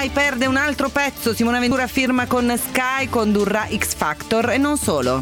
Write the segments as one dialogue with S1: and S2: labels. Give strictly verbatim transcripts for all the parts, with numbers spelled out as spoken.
S1: Rai perde un altro pezzo, Simona Ventura firma con Sky, condurrà X Factor e non solo.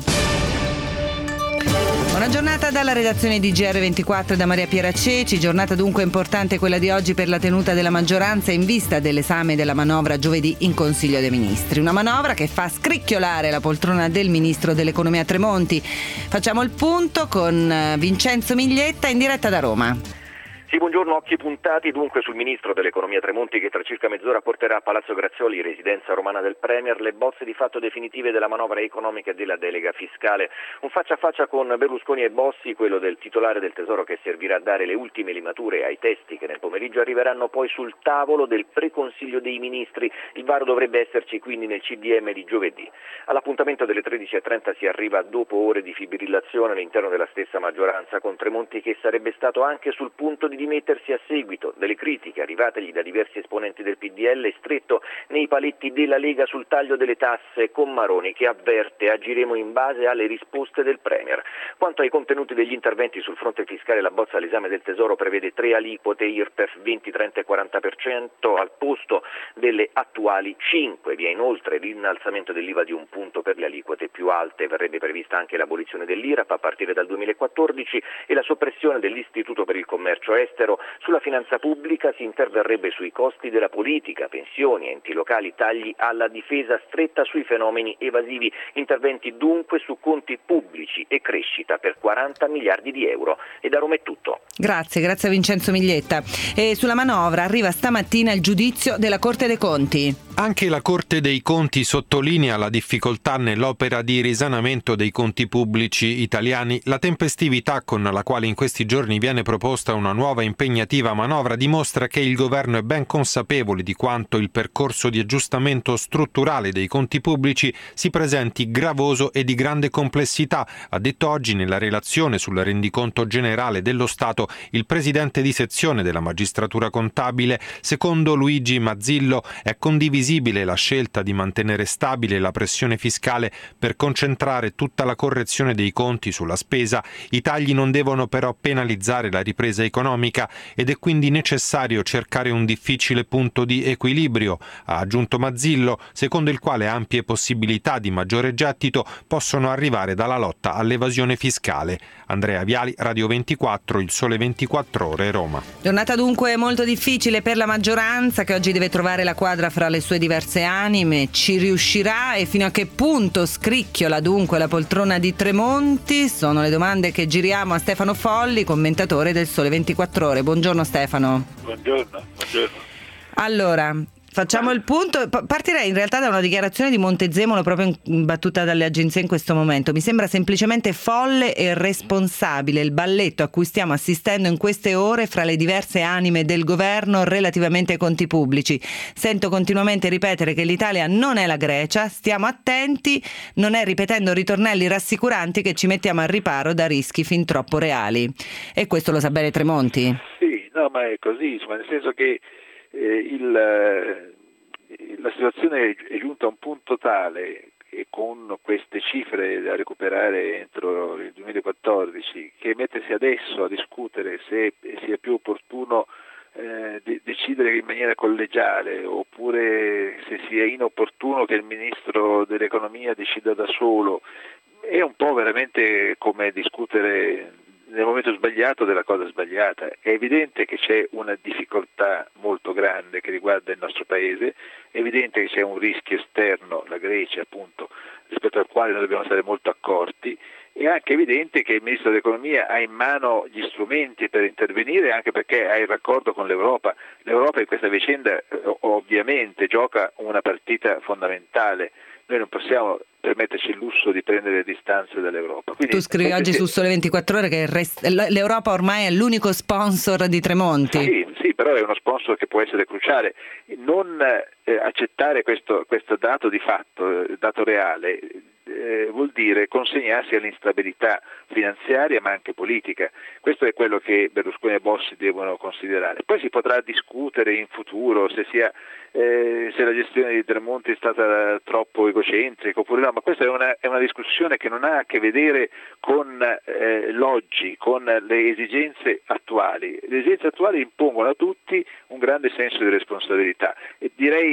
S1: Buona giornata dalla redazione di G R ventiquattro da Maria Piera Ceci. Giornata dunque importante quella di oggi per la tenuta della maggioranza in vista dell'esame della manovra giovedì in Consiglio dei Ministri. Una manovra che fa scricchiolare la poltrona del Ministro dell'Economia Tremonti. Facciamo il punto con Vincenzo Miglietta in diretta da Roma.
S2: Sì, buongiorno, occhi puntati dunque sul Ministro dell'Economia Tremonti che tra circa mezz'ora porterà a Palazzo Grazioli, residenza romana del Premier, le bozze di fatto definitive della manovra economica e della delega fiscale. Un faccia a faccia con Berlusconi e Bossi, quello del titolare del Tesoro che servirà a dare le ultime limature ai testi che nel pomeriggio arriveranno poi sul tavolo del pre-consiglio dei ministri. Il varo dovrebbe esserci quindi nel C D M di giovedì. All'appuntamento delle tredici e trenta si arriva dopo ore di fibrillazione all'interno della stessa maggioranza, con Tremonti che sarebbe stato anche sul punto di dimettersi a seguito delle critiche arrivategli da diversi esponenti del P D L, stretto nei paletti della Lega sul taglio delle tasse, con Maroni che avverte agiremo in base alle risposte del Premier. Quanto ai contenuti degli interventi sul fronte fiscale, la bozza all'esame del Tesoro prevede tre aliquote I R P E F venti, trenta e quaranta per cento al posto delle attuali cinque. Vi è inoltre l'innalzamento dell'I V A di un punto per le aliquote più alte, verrebbe prevista anche l'abolizione dell'I R A P a partire dal duemilaquattordici e la soppressione dell'Istituto per il Commercio Estero. Sulla finanza pubblica si interverrebbe sui costi della politica, pensioni, enti locali, tagli alla difesa, stretta sui fenomeni evasivi, interventi dunque su conti pubblici e crescita per quaranta miliardi di euro. E da Roma è tutto.
S1: Grazie, grazie a Vincenzo Miglietta. E sulla manovra arriva stamattina il giudizio della Corte dei Conti.
S3: Anche la Corte dei Conti sottolinea la difficoltà nell'opera di risanamento dei conti pubblici italiani. La tempestività con la quale in questi giorni viene proposta una nuova impegnativa manovra dimostra che il governo è ben consapevole di quanto il percorso di aggiustamento strutturale dei conti pubblici si presenti gravoso e di grande complessità. Ha detto oggi nella relazione sul rendiconto generale dello Stato il presidente di sezione della magistratura contabile. Secondo Luigi Mazzillo è condivisibile la scelta di mantenere stabile la pressione fiscale per concentrare tutta la correzione dei conti sulla spesa. I tagli non devono però penalizzare la ripresa economica ed è quindi necessario cercare un difficile punto di equilibrio, ha aggiunto Mazzillo, secondo il quale ampie possibilità di maggiore gettito possono arrivare dalla lotta all'evasione fiscale. Andrea Viali, Radio ventiquattro, Il Sole ventiquattro Ore, Roma.
S1: Giornata dunque molto difficile per la maggioranza che oggi deve trovare la quadra fra le sue diverse anime. Ci riuscirà e fino a che punto scricchiola dunque la poltrona di Tremonti? Sono le domande che giriamo a Stefano Folli, commentatore del Sole ventiquattro Ore. Buongiorno Stefano.
S4: Buongiorno, buongiorno.
S1: Allora, facciamo il punto. Partirei in realtà da una dichiarazione di Montezemolo proprio battuta dalle agenzie in questo momento. Mi sembra semplicemente folle e responsabile il balletto a cui stiamo assistendo in queste ore fra le diverse anime del governo relativamente ai conti pubblici. Sento continuamente ripetere che l'Italia non è la Grecia, stiamo attenti, non è ripetendo ritornelli rassicuranti che ci mettiamo al riparo da rischi fin troppo reali. E questo lo sa bene Tremonti?
S4: Sì, no, ma è così, insomma, nel senso che Eh, il, eh, la situazione è giunta a un punto tale e con queste cifre da recuperare entro il duemilaquattordici che mettersi adesso a discutere se sia più opportuno eh, de- decidere in maniera collegiale oppure se sia inopportuno che il Ministro dell'Economia decida da solo è un po' veramente come discutere nel momento sbagliato della cosa sbagliata. È evidente che c'è una difficoltà molto grande che riguarda il nostro Paese, è evidente che c'è un rischio esterno, la Grecia appunto, rispetto al quale noi dobbiamo stare molto accorti. È anche evidente che il Ministro dell'Economia ha in mano gli strumenti per intervenire, anche perché ha il raccordo con l'Europa. L'Europa in questa vicenda ovviamente gioca una partita fondamentale. Noi non possiamo permetterci il lusso di prendere le distanze dall'Europa. Quindi,
S1: tu scrivi oggi
S4: se...
S1: su Sole ventiquattro Ore che rest... l'Europa ormai è l'unico sponsor di Tremonti.
S4: Sì, sì, però è uno sponsor che può essere cruciale. Non eh, accettare questo, questo dato di fatto, dato reale, eh, vuol dire consegnarsi all'instabilità finanziaria ma anche politica. Questo è quello che Berlusconi e Bossi devono considerare. Poi si potrà discutere in futuro se sia eh, se la gestione di Tremonti è stata troppo egocentrica oppure no, ma questa è una, è una discussione che non ha a che vedere con eh, l'oggi, con le esigenze attuali. Le esigenze attuali impongono a tutti un grande senso di responsabilità e direi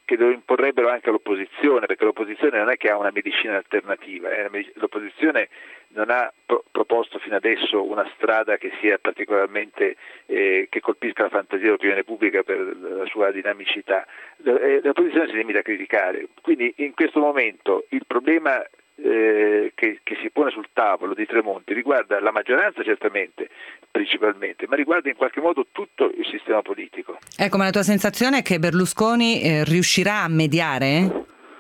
S4: che lo imporrebbero anche all'opposizione, perché l'opposizione non è che ha una medicina alternativa, eh. L'opposizione non ha pro- proposto fino adesso una strada che sia particolarmente eh, che colpisca la fantasia dell'opinione pubblica per la sua dinamicità. L'opposizione si limita a criticare, quindi in questo momento il problema eh, che, che si pone sul tavolo di Tremonti riguarda la maggioranza certamente, principalmente, ma riguarda in qualche modo tutto il sistema politico.
S1: Ecco, ma la tua sensazione è che Berlusconi eh, riuscirà a mediare?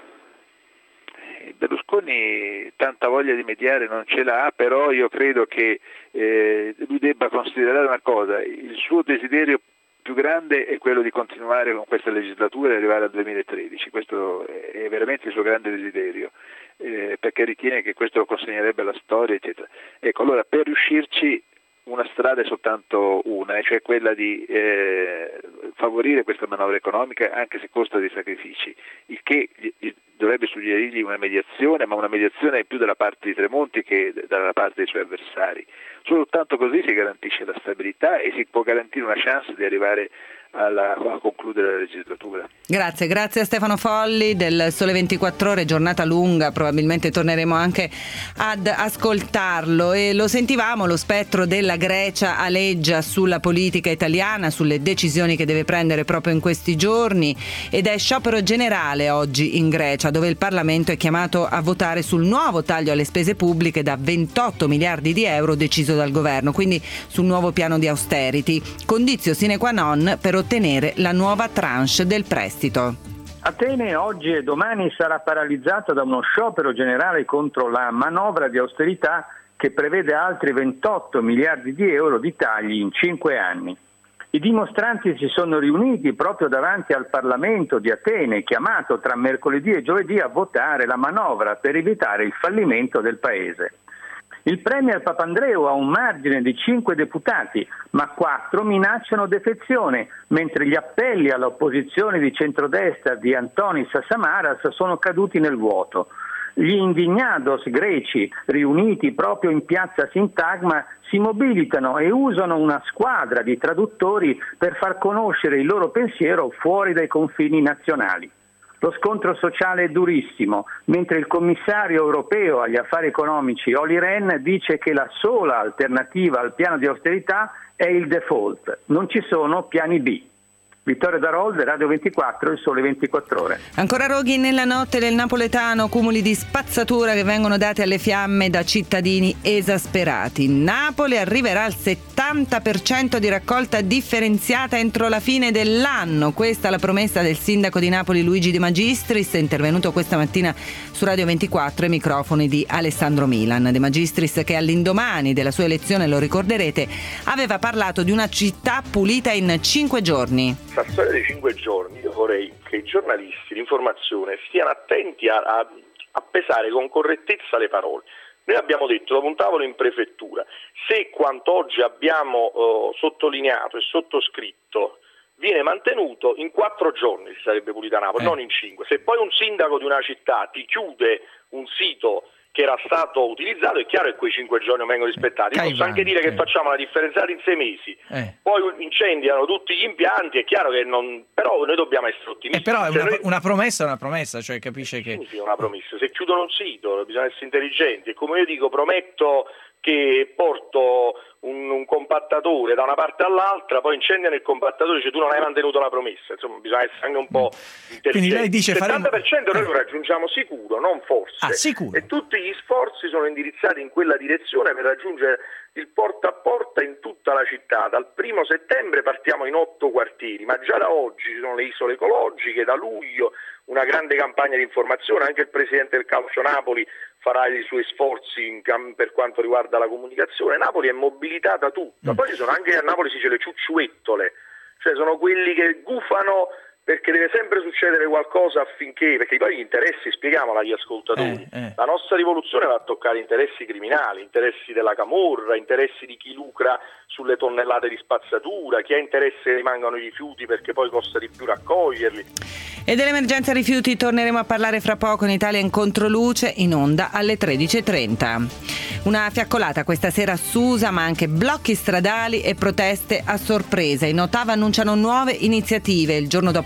S4: Berlusconi tanta voglia di mediare non ce l'ha, però io credo che eh, lui debba considerare una cosa: il suo desiderio più grande è quello di continuare con questa legislatura e arrivare al duemilatredici, questo è veramente il suo grande desiderio, eh, perché ritiene che questo lo consegnerebbe alla storia, eccetera. Ecco, allora per riuscirci una strada è soltanto una, cioè quella di eh, favorire questa manovra economica anche se costa dei sacrifici, il che gli, gli dovrebbe suggerirgli una mediazione, ma una mediazione più dalla parte di Tremonti che dalla parte dei suoi avversari. Soltanto così si garantisce la stabilità e si può garantire una chance di arrivare alla, a concludere la legislatura.
S1: Grazie, grazie a Stefano Folli del Sole ventiquattro Ore, giornata lunga, probabilmente torneremo anche ad ascoltarlo. E lo sentivamo, lo spettro della Grecia aleggia sulla politica italiana, sulle decisioni che deve prendere proprio in questi giorni, ed è sciopero generale oggi in Grecia, dove il Parlamento è chiamato a votare sul nuovo taglio alle spese pubbliche da ventotto miliardi di euro deciso dal governo, quindi sul nuovo piano di austerity, condizio sine qua non per ottenere la nuova tranche del prestito.
S5: Atene oggi e domani sarà paralizzata da uno sciopero generale contro la manovra di austerità che prevede altri ventotto miliardi di euro di tagli in cinque anni. I dimostranti si sono riuniti proprio davanti al Parlamento di Atene, chiamato tra mercoledì e giovedì a votare la manovra per evitare il fallimento del paese. Il premier Papandreou ha un margine di cinque deputati, ma quattro minacciano defezione, mentre gli appelli all'opposizione di centrodestra di Antonis Samaras sono caduti nel vuoto. Gli indignados greci, riuniti proprio in piazza Sintagma, si mobilitano e usano una squadra di traduttori per far conoscere il loro pensiero fuori dai confini nazionali. Lo scontro sociale è durissimo, mentre il commissario europeo agli affari economici Olli Rehn dice che la sola alternativa al piano di austerità è il default, non ci sono piani B. Vittorio Darolde, Radio ventiquattro, il Sole ventiquattro Ore.
S1: Ancora roghi nella notte del napoletano, cumuli di spazzatura che vengono dati alle fiamme da cittadini esasperati. Napoli arriverà al settanta per cento di raccolta differenziata entro la fine dell'anno. Questa è la promessa del sindaco di Napoli Luigi De Magistris, è intervenuto questa mattina su Radio ventiquattro ai microfoni di Alessandro Milan. De Magistris, che all'indomani della sua elezione, lo ricorderete, aveva parlato di una città pulita in cinque giorni.
S6: La storia dei cinque giorni, io vorrei che i giornalisti di informazione stiano attenti a, a, a pesare con correttezza le parole. Noi abbiamo detto dopo un tavolo in prefettura, se quanto oggi abbiamo uh, sottolineato e sottoscritto viene mantenuto, in quattro giorni si sarebbe pulita Napoli, eh. non in cinque. Se poi un sindaco di una città ti chiude un sito che era stato utilizzato, è chiaro che quei cinque giorni vengono rispettati. Posso anche dire che eh. facciamo la differenziata in sei mesi, eh. poi incendiano tutti gli impianti, è chiaro che non, però noi dobbiamo essere ottimisti.
S7: Eh, però è
S6: cioè
S7: una,
S6: noi...
S7: una promessa è una promessa, cioè capisce che...
S6: Significa una promessa, se chiudono un sito bisogna essere intelligenti, e come io dico, prometto che porto un, un compattatore da una parte all'altra, poi incendiano il compattatore, cioè tu non hai mantenuto la promessa, insomma bisogna essere anche un po' intelligenti.
S7: Quindi lei dice
S6: il settanta per cento
S7: faremo...
S6: noi lo raggiungiamo sicuro, non forse,
S7: ah, sicuro.
S6: E tutti gli sforzi sono indirizzati in quella direzione per raggiungere il porta a porta in tutta la città. Dal primo settembre partiamo in otto quartieri, ma già da oggi ci sono le isole ecologiche, da luglio una grande campagna di informazione, anche il presidente del Calcio Napoli farà i suoi sforzi in cam- per quanto riguarda la comunicazione. Napoli è mobilitata tutta, poi ci sono anche, a Napoli si dice le ciucciuettole, cioè sono quelli che gufano perché deve sempre succedere qualcosa affinché, perché poi gli interessi, spieghiamolo agli ascoltatori, eh, eh. la nostra rivoluzione va a toccare interessi criminali, interessi della camorra, interessi di chi lucra sulle tonnellate di spazzatura, chi ha interesse che rimangano i rifiuti perché poi costa di più raccoglierli.
S1: E dell'emergenza rifiuti torneremo a parlare fra poco in Italia in Controluce, in onda alle tredici e trenta. Una fiaccolata questa sera a Susa, ma anche blocchi stradali e proteste a sorpresa. In Ottava annunciano nuove iniziative il giorno dopo il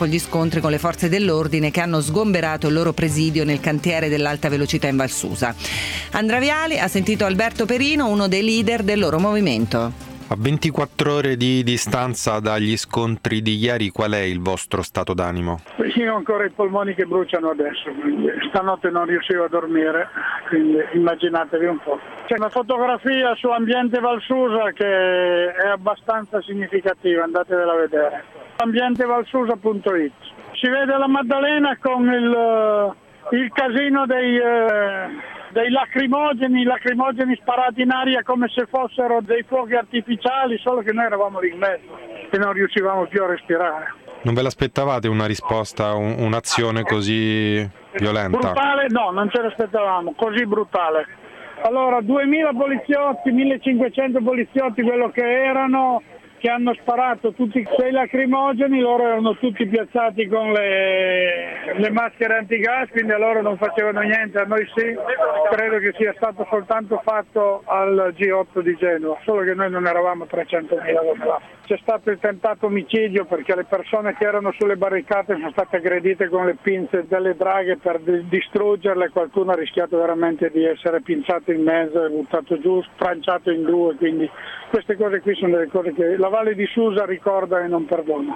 S1: gli scontri con le forze dell'ordine che hanno sgomberato il loro presidio nel cantiere dell'alta velocità in Val Susa. Andrea Viali ha sentito Alberto Perino, uno dei leader del loro movimento.
S3: A ventiquattro ore di distanza dagli scontri di ieri, qual è il vostro stato d'animo?
S8: Io ho ancora i polmoni che bruciano adesso, quindi stanotte non riuscivo a dormire, quindi immaginatevi un po'. C'è una fotografia su Ambiente Val Susa che è abbastanza significativa, andatevela a vedere. ambiente val susa punto it. Si vede la Maddalena con il, il casino dei... Eh, dei lacrimogeni, lacrimogeni sparati in aria come se fossero dei fuochi artificiali, solo che noi eravamo lì in mezzo e non riuscivamo più a respirare.
S3: Non ve l'aspettavate una risposta, un, un'azione così violenta?
S8: Brutale? No, non ce l'aspettavamo, così brutale. Allora, duemila poliziotti, millecinquecento poliziotti, quello che erano, che hanno sparato tutti quei lacrimogeni, loro erano tutti piazzati con le, le maschere antigas, quindi a loro non facevano niente, a noi sì. Credo che sia stato soltanto fatto al G otto di Genova, solo che noi non eravamo trecentomila come là. C'è stato il tentato omicidio perché le persone che erano sulle barricate sono state aggredite con le pinze delle draghe per distruggerle, qualcuno ha rischiato veramente di essere pinzato in mezzo e buttato giù, stranciato in due, quindi queste cose qui sono delle cose che la Valle di Susa ricorda e non perdona.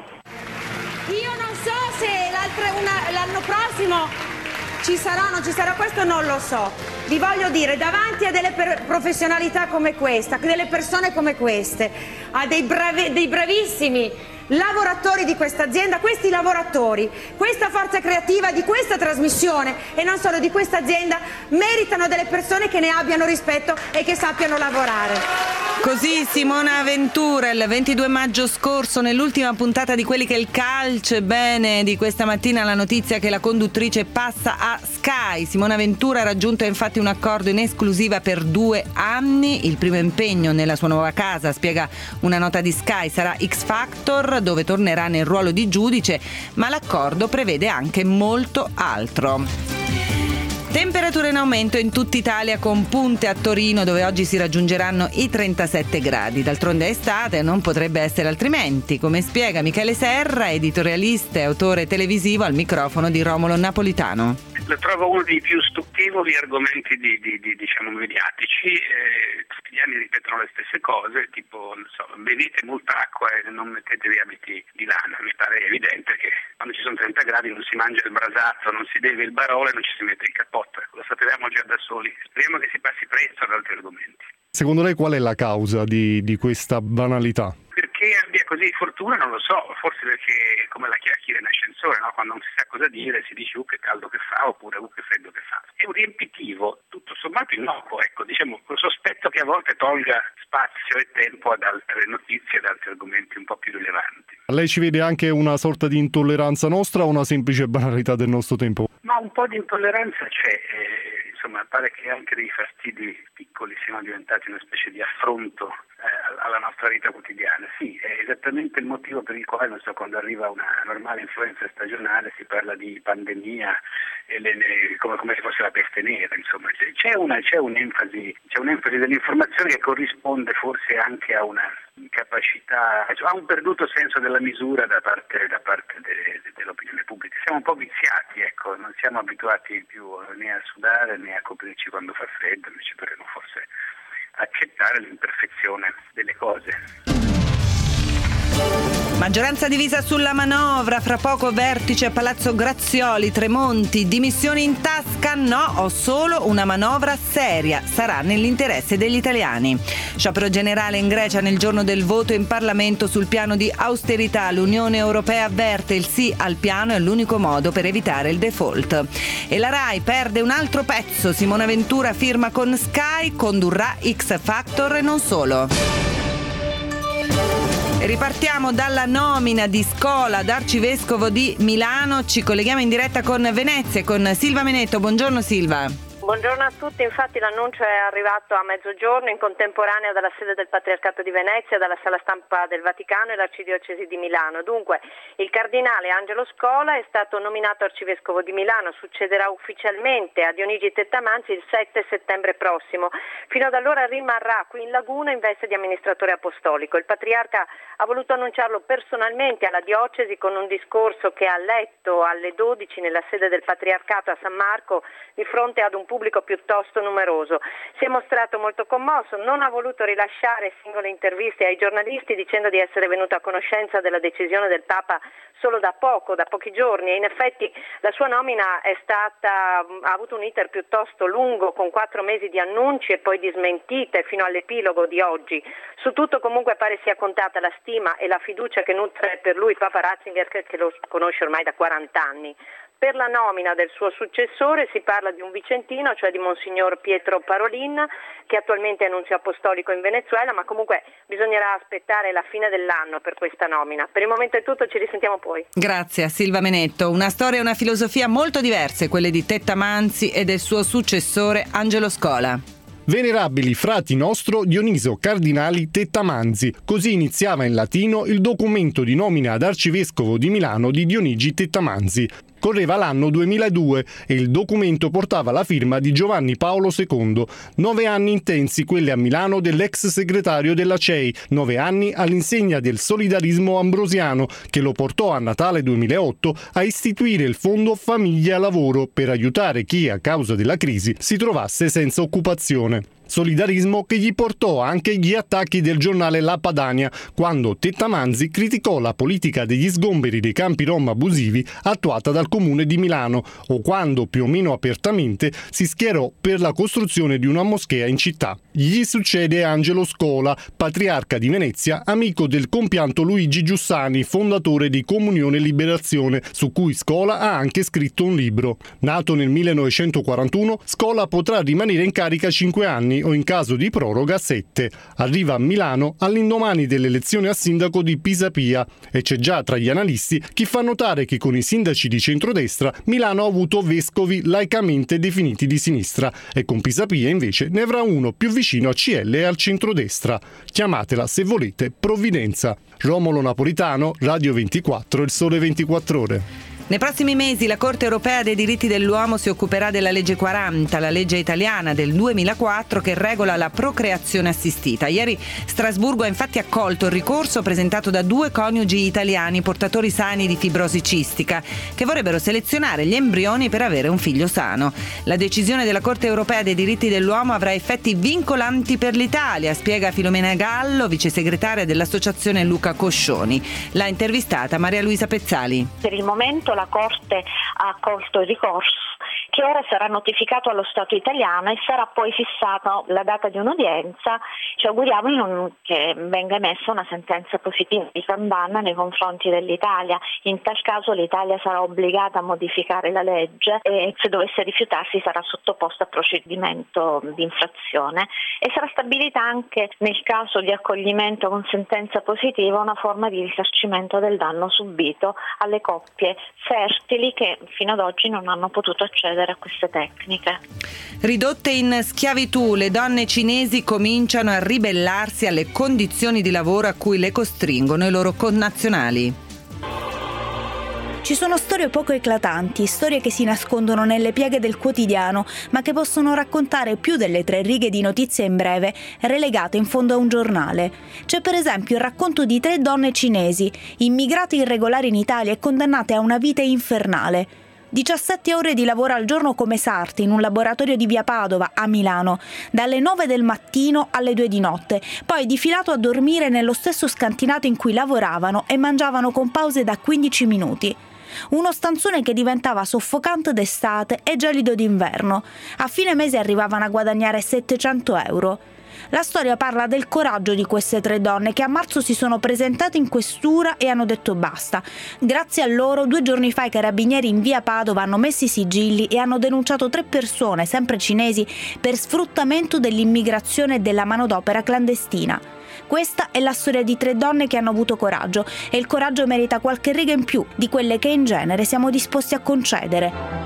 S9: Io non so se una, l'anno prossimo ci sarà o non ci sarà, questo non lo so. Vi voglio dire, davanti a delle per- professionalità come questa, delle persone come queste, a dei, bravi, dei bravissimi lavoratori di questa azienda, questi lavoratori, questa forza creativa di questa trasmissione e non solo di questa azienda, meritano delle persone che ne abbiano rispetto e che sappiano lavorare.
S1: Così Simona Ventura il ventidue maggio scorso, nell'ultima puntata di Quelli che il calcio è bene di questa mattina, la notizia che la conduttrice passa a Sky. Simona Ventura ha raggiunto infatti un accordo in esclusiva per due anni. Il primo impegno nella sua nuova casa, spiega una nota di Sky, sarà X Factor, dove tornerà nel ruolo di giudice, ma l'accordo prevede anche molto altro. Temperature in aumento in tutta Italia, con punte a Torino dove oggi si raggiungeranno i trentasette gradi. D'altronde è estate, non potrebbe essere altrimenti, come spiega Michele Serra, editorialista e autore televisivo, al microfono di Romolo Napolitano.
S10: Lo trovo uno dei più stucchevoli argomenti di, di, di, diciamo mediatici. Eh, tutti gli anni ripetono le stesse cose, tipo non so, bevete molta acqua e non mettetevi abiti di lana. Mi pare evidente che quando ci sono trenta gradi non si mangia il brasazzo, non si beve il barolo e non ci si mette il cappotto. Lo sapevamo già da soli. Speriamo che si passi presto ad altri argomenti.
S11: Secondo lei qual è la causa di, di questa banalità?
S10: Perché abbia così fortuna non lo so, forse perché come la chiacchiera in ascensore, no? Quando non si sa cosa dire si dice uh che caldo che fa oppure uh che freddo che fa. È un riempitivo tutto sommato innocuo, ecco, diciamo, sospetto che a volte tolga spazio e tempo ad altre notizie, ad altri argomenti un po' più rilevanti.
S11: Lei ci vede anche una sorta di intolleranza nostra o una semplice banalità del nostro tempo?
S10: Ma un po' di intolleranza c'è, eh, insomma pare che anche dei fastidi piccoli siano diventati una specie di affronto eh, alla nostra vita quotidiana. Sì, è esattamente il motivo per il quale, non so, quando arriva una normale influenza stagionale si parla di pandemia e le, le, come, come se fosse la peste nera, insomma c'è, una, c'è un'enfasi, c'è un'enfasi dell'informazione che corrisponde forse anche a una capacità, cioè a un perduto senso della misura da parte, da parte de, de, dell'opinione pubblica. Siamo un po' viziati, ecco, non siamo abituati più né a sudare né a coprirci quando fa freddo, invece dovremmo forse accettare l'imperfezione delle cose.
S1: Maggioranza divisa sulla manovra, fra poco vertice a Palazzo Grazioli, Tremonti, dimissioni in tasca? No, ho solo una manovra seria, sarà nell'interesse degli italiani. Sciopero generale in Grecia nel giorno del voto in Parlamento sul piano di austerità. L'Unione Europea avverte il sì al piano è l'unico modo per evitare il default. E la Rai perde un altro pezzo, Simona Ventura firma con Sky, condurrà X Factor e non solo. Ripartiamo dalla nomina di Scola ad arcivescovo di Milano. Ci colleghiamo in diretta con Venezia, con Silva Menetto. Buongiorno Silva.
S12: Buongiorno a tutti, infatti l'annuncio è arrivato a mezzogiorno in contemporanea dalla sede del Patriarcato di Venezia, dalla sala stampa del Vaticano e l'Arcidiocesi di Milano. Dunque il cardinale Angelo Scola è stato nominato arcivescovo di Milano, succederà ufficialmente a Dionigi Tettamanzi il sette settembre prossimo. Fino ad allora rimarrà qui in Laguna in veste di amministratore apostolico. Il patriarca ha voluto annunciarlo personalmente alla diocesi con un discorso che ha letto alle dodici nella sede del Patriarcato a San Marco di fronte ad un pubblico piuttosto numeroso. Si è mostrato molto commosso, non ha voluto rilasciare singole interviste ai giornalisti dicendo di essere venuto a conoscenza della decisione del Papa solo da poco, da pochi giorni, e in effetti la sua nomina è stata, ha avuto un iter piuttosto lungo con quattro mesi di annunci e poi di smentite fino all'epilogo di oggi. Su tutto comunque pare sia contata la stima e la fiducia che nutre per lui Papa Ratzinger, che lo conosce ormai da quaranta anni. Per la nomina del suo successore si parla di un vicentino, cioè di Monsignor Pietro Parolin, che attualmente è nunzio apostolico in Venezuela, ma comunque bisognerà aspettare la fine dell'anno per questa nomina. Per il momento è tutto, ci risentiamo poi.
S1: Grazie a Silva Menetto. Una storia e una filosofia molto diverse, quelle di Tettamanzi e del suo successore Angelo Scola.
S11: Venerabili frati nostro Dioniso Cardinali Tettamanzi. Così iniziava in latino il documento di nomina ad arcivescovo di Milano di Dionigi Tettamanzi. Correva l'anno duemiladue e il documento portava la firma di Giovanni Paolo secondo. Nove anni intensi quelli a Milano dell'ex segretario della C E I, nove anni all'insegna del solidarismo ambrosiano, che lo portò a Natale duemilaotto a istituire il Fondo Famiglia Lavoro per aiutare chi, a causa della crisi, si trovasse senza occupazione. Solidarismo che gli portò anche gli attacchi del giornale La Padania, quando Tettamanzi criticò la politica degli sgomberi dei campi rom abusivi attuata dal Comune di Milano, o quando, più o meno apertamente, si schierò per la costruzione di una moschea in città. Gli succede Angelo Scola, patriarca di Venezia, amico del compianto Luigi Giussani, fondatore di Comunione e Liberazione, su cui Scola ha anche scritto un libro. Nato nel millenovecentoquarantuno, Scola potrà rimanere in carica cinque anni o in caso di proroga sette. Arriva a Milano all'indomani delle elezioni a sindaco di Pisapia e c'è già tra gli analisti chi fa notare che con i sindaci di centrodestra Milano ha avuto vescovi laicamente definiti di sinistra e con Pisapia invece ne avrà uno più vicino a C L e al centrodestra. Chiamatela, se volete, provvidenza. Romolo Napolitano, Radio ventiquattro, Il Sole ventiquattro Ore.
S1: Nei prossimi mesi la Corte Europea dei Diritti dell'Uomo si occuperà della legge quaranta, la legge italiana del duemilaquattro che regola la procreazione assistita. Ieri Strasburgo ha infatti accolto il ricorso presentato da due coniugi italiani portatori sani di fibrosi cistica che vorrebbero selezionare gli embrioni per avere un figlio sano. La decisione della Corte Europea dei Diritti dell'Uomo avrà effetti vincolanti per l'Italia, spiega Filomena Gallo, vice segretaria dell'associazione Luca Coscioni. L'ha intervistata Maria Luisa Pezzali.
S13: Per il momento la Corte ha accolto il ricorso che ora sarà notificato allo Stato italiano e sarà poi fissata la data di un'udienza. Ci auguriamo che venga emessa una sentenza positiva di condanna nei confronti dell'Italia. In tal caso l'Italia sarà obbligata a modificare la legge e se dovesse rifiutarsi sarà sottoposta a procedimento di infrazione e sarà stabilita anche nel caso di accoglimento con sentenza positiva una forma di risarcimento del danno subito alle coppie fertili che fino ad oggi non hanno potuto accedere a queste tecniche.
S1: Ridotte in schiavitù, le donne cinesi cominciano a ribellarsi alle condizioni di lavoro a cui le costringono i loro connazionali.
S14: Ci sono storie poco eclatanti, storie che si nascondono nelle pieghe del quotidiano, ma che possono raccontare più delle tre righe di notizie in breve, relegate in fondo a un giornale. C'è per esempio il racconto di tre donne cinesi, immigrate irregolari in Italia e condannate a una vita infernale. diciassette ore di lavoro al giorno come sarti in un laboratorio di via Padova a Milano, dalle nove del mattino alle due di notte, poi difilato a dormire nello stesso scantinato in cui lavoravano e mangiavano con pause da quindici minuti. Uno stanzone che diventava soffocante d'estate e gelido d'inverno. A fine mese arrivavano a guadagnare settecento euro. La storia parla del coraggio di queste tre donne che a marzo si sono presentate in questura e hanno detto basta. Grazie a loro, due giorni fa i carabinieri in via Padova hanno messo i sigilli e hanno denunciato tre persone, sempre cinesi, per sfruttamento dell'immigrazione e della manodopera clandestina. Questa è la storia di tre donne che hanno avuto coraggio e il coraggio merita qualche riga in più di quelle che in genere siamo disposti a concedere.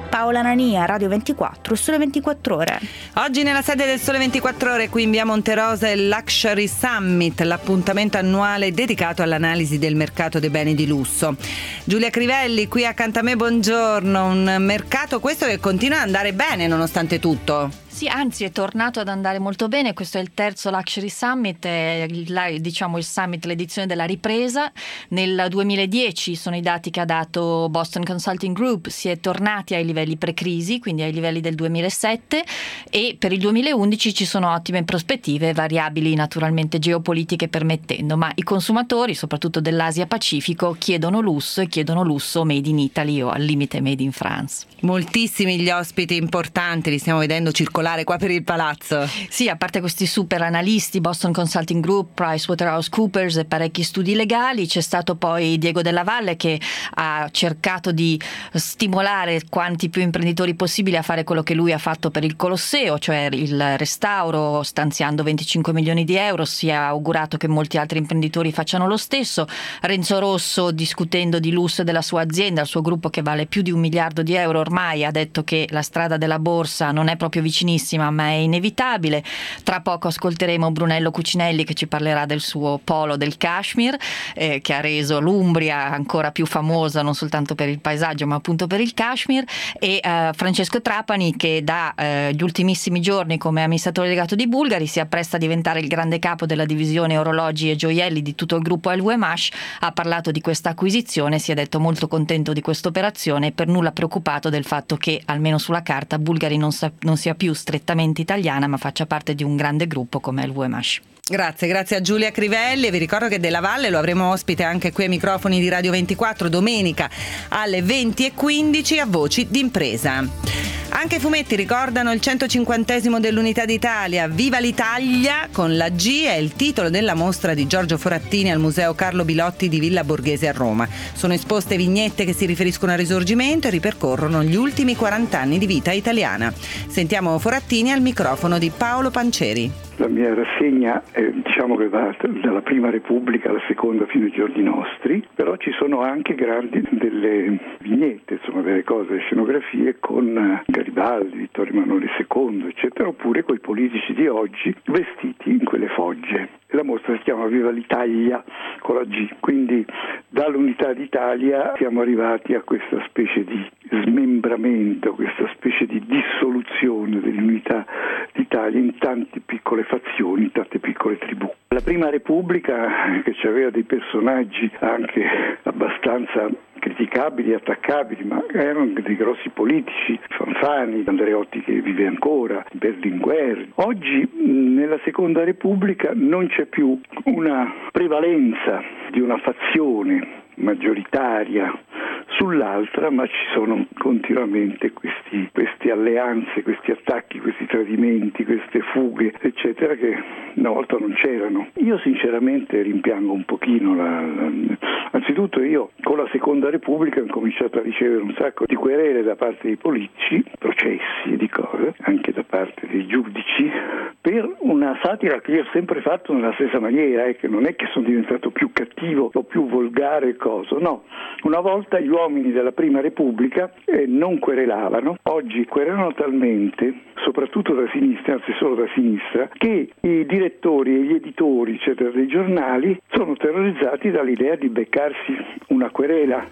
S14: Paola Nania, Radio ventiquattro, Sole ventiquattro Ore.
S1: Oggi nella sede del Sole ventiquattro Ore qui in via Monterosa il Luxury Summit, l'appuntamento annuale dedicato all'analisi del mercato dei beni di lusso. Giulia Crivelli qui accanto a me, buongiorno. Un mercato questo che continua ad andare bene nonostante tutto.
S15: Sì, anzi è tornato ad andare molto bene. Questo è il terzo Luxury Summit, è il, diciamo il summit, l'edizione della ripresa. Nel duemiladieci sono i dati che ha dato Boston Consulting Group, si è tornati ai livelli pre-crisi, quindi ai livelli del duemilasette, e per il duemilaundici ci sono ottime prospettive, variabili naturalmente geopolitiche permettendo, ma i consumatori, soprattutto dell'Asia Pacifico, chiedono lusso e chiedono lusso made in Italy o al limite made in France.
S1: Moltissimi gli ospiti importanti, li stiamo vedendo circolare qua per il palazzo.
S15: Sì, a parte questi super analisti, Boston Consulting Group, PricewaterhouseCoopers e parecchi studi legali, c'è stato poi Diego Della Valle che ha cercato di stimolare quanti più imprenditori possibili a fare quello che lui ha fatto per il Colosseo, cioè il restauro, stanziando venticinque milioni di euro. Si è augurato che molti altri imprenditori facciano lo stesso. Renzo Rosso, discutendo di lusso della sua azienda, il suo gruppo che vale più di un miliardo di euro ormai, ha detto che la strada della borsa non è proprio vicinissima ma è inevitabile. Tra poco ascolteremo Brunello Cucinelli che ci parlerà del suo polo del Kashmir, eh, che ha reso l'Umbria ancora più famosa non soltanto per il paesaggio ma appunto per il Kashmir, e eh, Francesco Trapani che da eh, gli ultimissimi giorni come amministratore delegato di Bulgari si appresta a diventare il grande capo della divisione orologi e gioielli di tutto il gruppo L V M H. Ha parlato di questa acquisizione, si è detto molto contento di questa operazione e per nulla preoccupato del fatto che almeno sulla carta Bulgari non, sa- non sia più strettamente italiana ma faccia parte di un grande gruppo come il V M H.
S1: Grazie, grazie a Giulia Crivelli. Vi ricordo che Della Valle lo avremo ospite anche qui ai microfoni di Radio ventiquattro domenica alle venti e quindici a Voci d'Impresa. Anche i fumetti ricordano il centocinquantesimo dell'Unità d'Italia. Viva l'Italia con la G è il titolo della mostra di Giorgio Forattini al Museo Carlo Bilotti di Villa Borghese a Roma. Sono esposte vignette che si riferiscono al Risorgimento e ripercorrono gli ultimi quaranta anni di vita italiana. Sentiamo Forattini al microfono di Paolo Panceri.
S16: La mia rassegna eh, diciamo che va dalla prima Repubblica alla seconda fino ai giorni nostri, però ci sono anche grandi delle vignette, insomma delle cose, delle scenografie con Garibaldi, Vittorio Emanuele secondo, eccetera, oppure coi politici di oggi vestiti in quelle fogge. La mostra si chiama Viva l'Italia con la G, quindi dall'Unità d'Italia siamo arrivati a questa specie di smembramento, questa specie di dissoluzione dell'Unità d'Italia in tante piccole fazioni, in tante piccole tribù. La prima Repubblica, che aveva dei personaggi anche abbastanza criticabili, attaccabili, ma erano dei grossi politici, Fanfani, Andreotti che vive ancora, Berlinguer. Oggi nella Seconda Repubblica non c'è più una prevalenza di una fazione maggioritaria sull'altra, ma ci sono continuamente questi, queste alleanze, questi attacchi, questi tradimenti, queste fughe, eccetera, che una volta non c'erano. Io sinceramente rimpiango un pochino la, la, anzitutto io con la Seconda Repubblica ho cominciato a ricevere un sacco di querele da parte dei politici, processi e di cose, anche da parte dei giudici, per una satira che io ho sempre fatto nella stessa maniera, eh, che non è che sono diventato più cattivo o più volgare cosa, no. Una volta gli uomini della Prima Repubblica eh, non querelavano, oggi querelano talmente, soprattutto da sinistra, anzi solo da sinistra, che i direttori e gli editori, eccetera, dei giornali sono terrorizzati dall'idea di beccarsi una querela.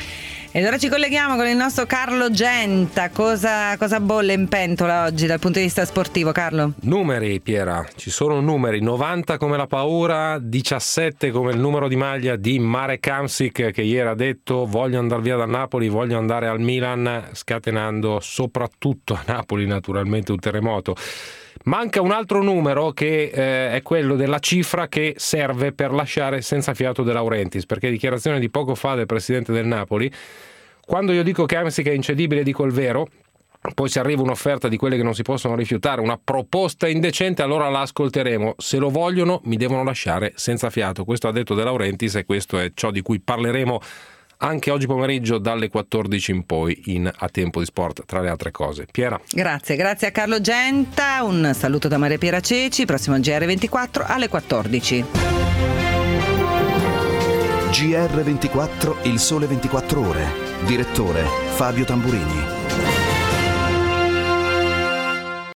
S1: Ed ora ci colleghiamo con il nostro Carlo Genta. Cosa, cosa bolle in pentola oggi dal punto di vista sportivo, Carlo?
S17: Numeri, Piera, ci sono numeri, novanta come la paura, diciassette come il numero di maglia di Marek Hamsik, che ieri ha detto voglio andare via da Napoli, voglio andare al Milan, scatenando soprattutto a Napoli naturalmente un terremoto. Manca un altro numero che eh, è quello della cifra che serve per lasciare senza fiato De Laurentiis, perché dichiarazione di poco fa del presidente del Napoli: quando io dico che Hamsik è incedibile dico il vero, poi se arriva un'offerta di quelle che non si possono rifiutare, una proposta indecente, allora la ascolteremo, se lo vogliono mi devono lasciare senza fiato. Questo ha detto De Laurentiis e questo è ciò di cui parleremo anche oggi pomeriggio dalle quattordici in poi in A Tempo di Sport, tra le altre cose. Piera.
S1: Grazie, grazie a Carlo Genta, un saluto da Maria Piera Ceci, prossimo G R ventiquattro alle quattordici.
S18: G R ventiquattro, il sole ventiquattro ore. Direttore Fabio Tamburini.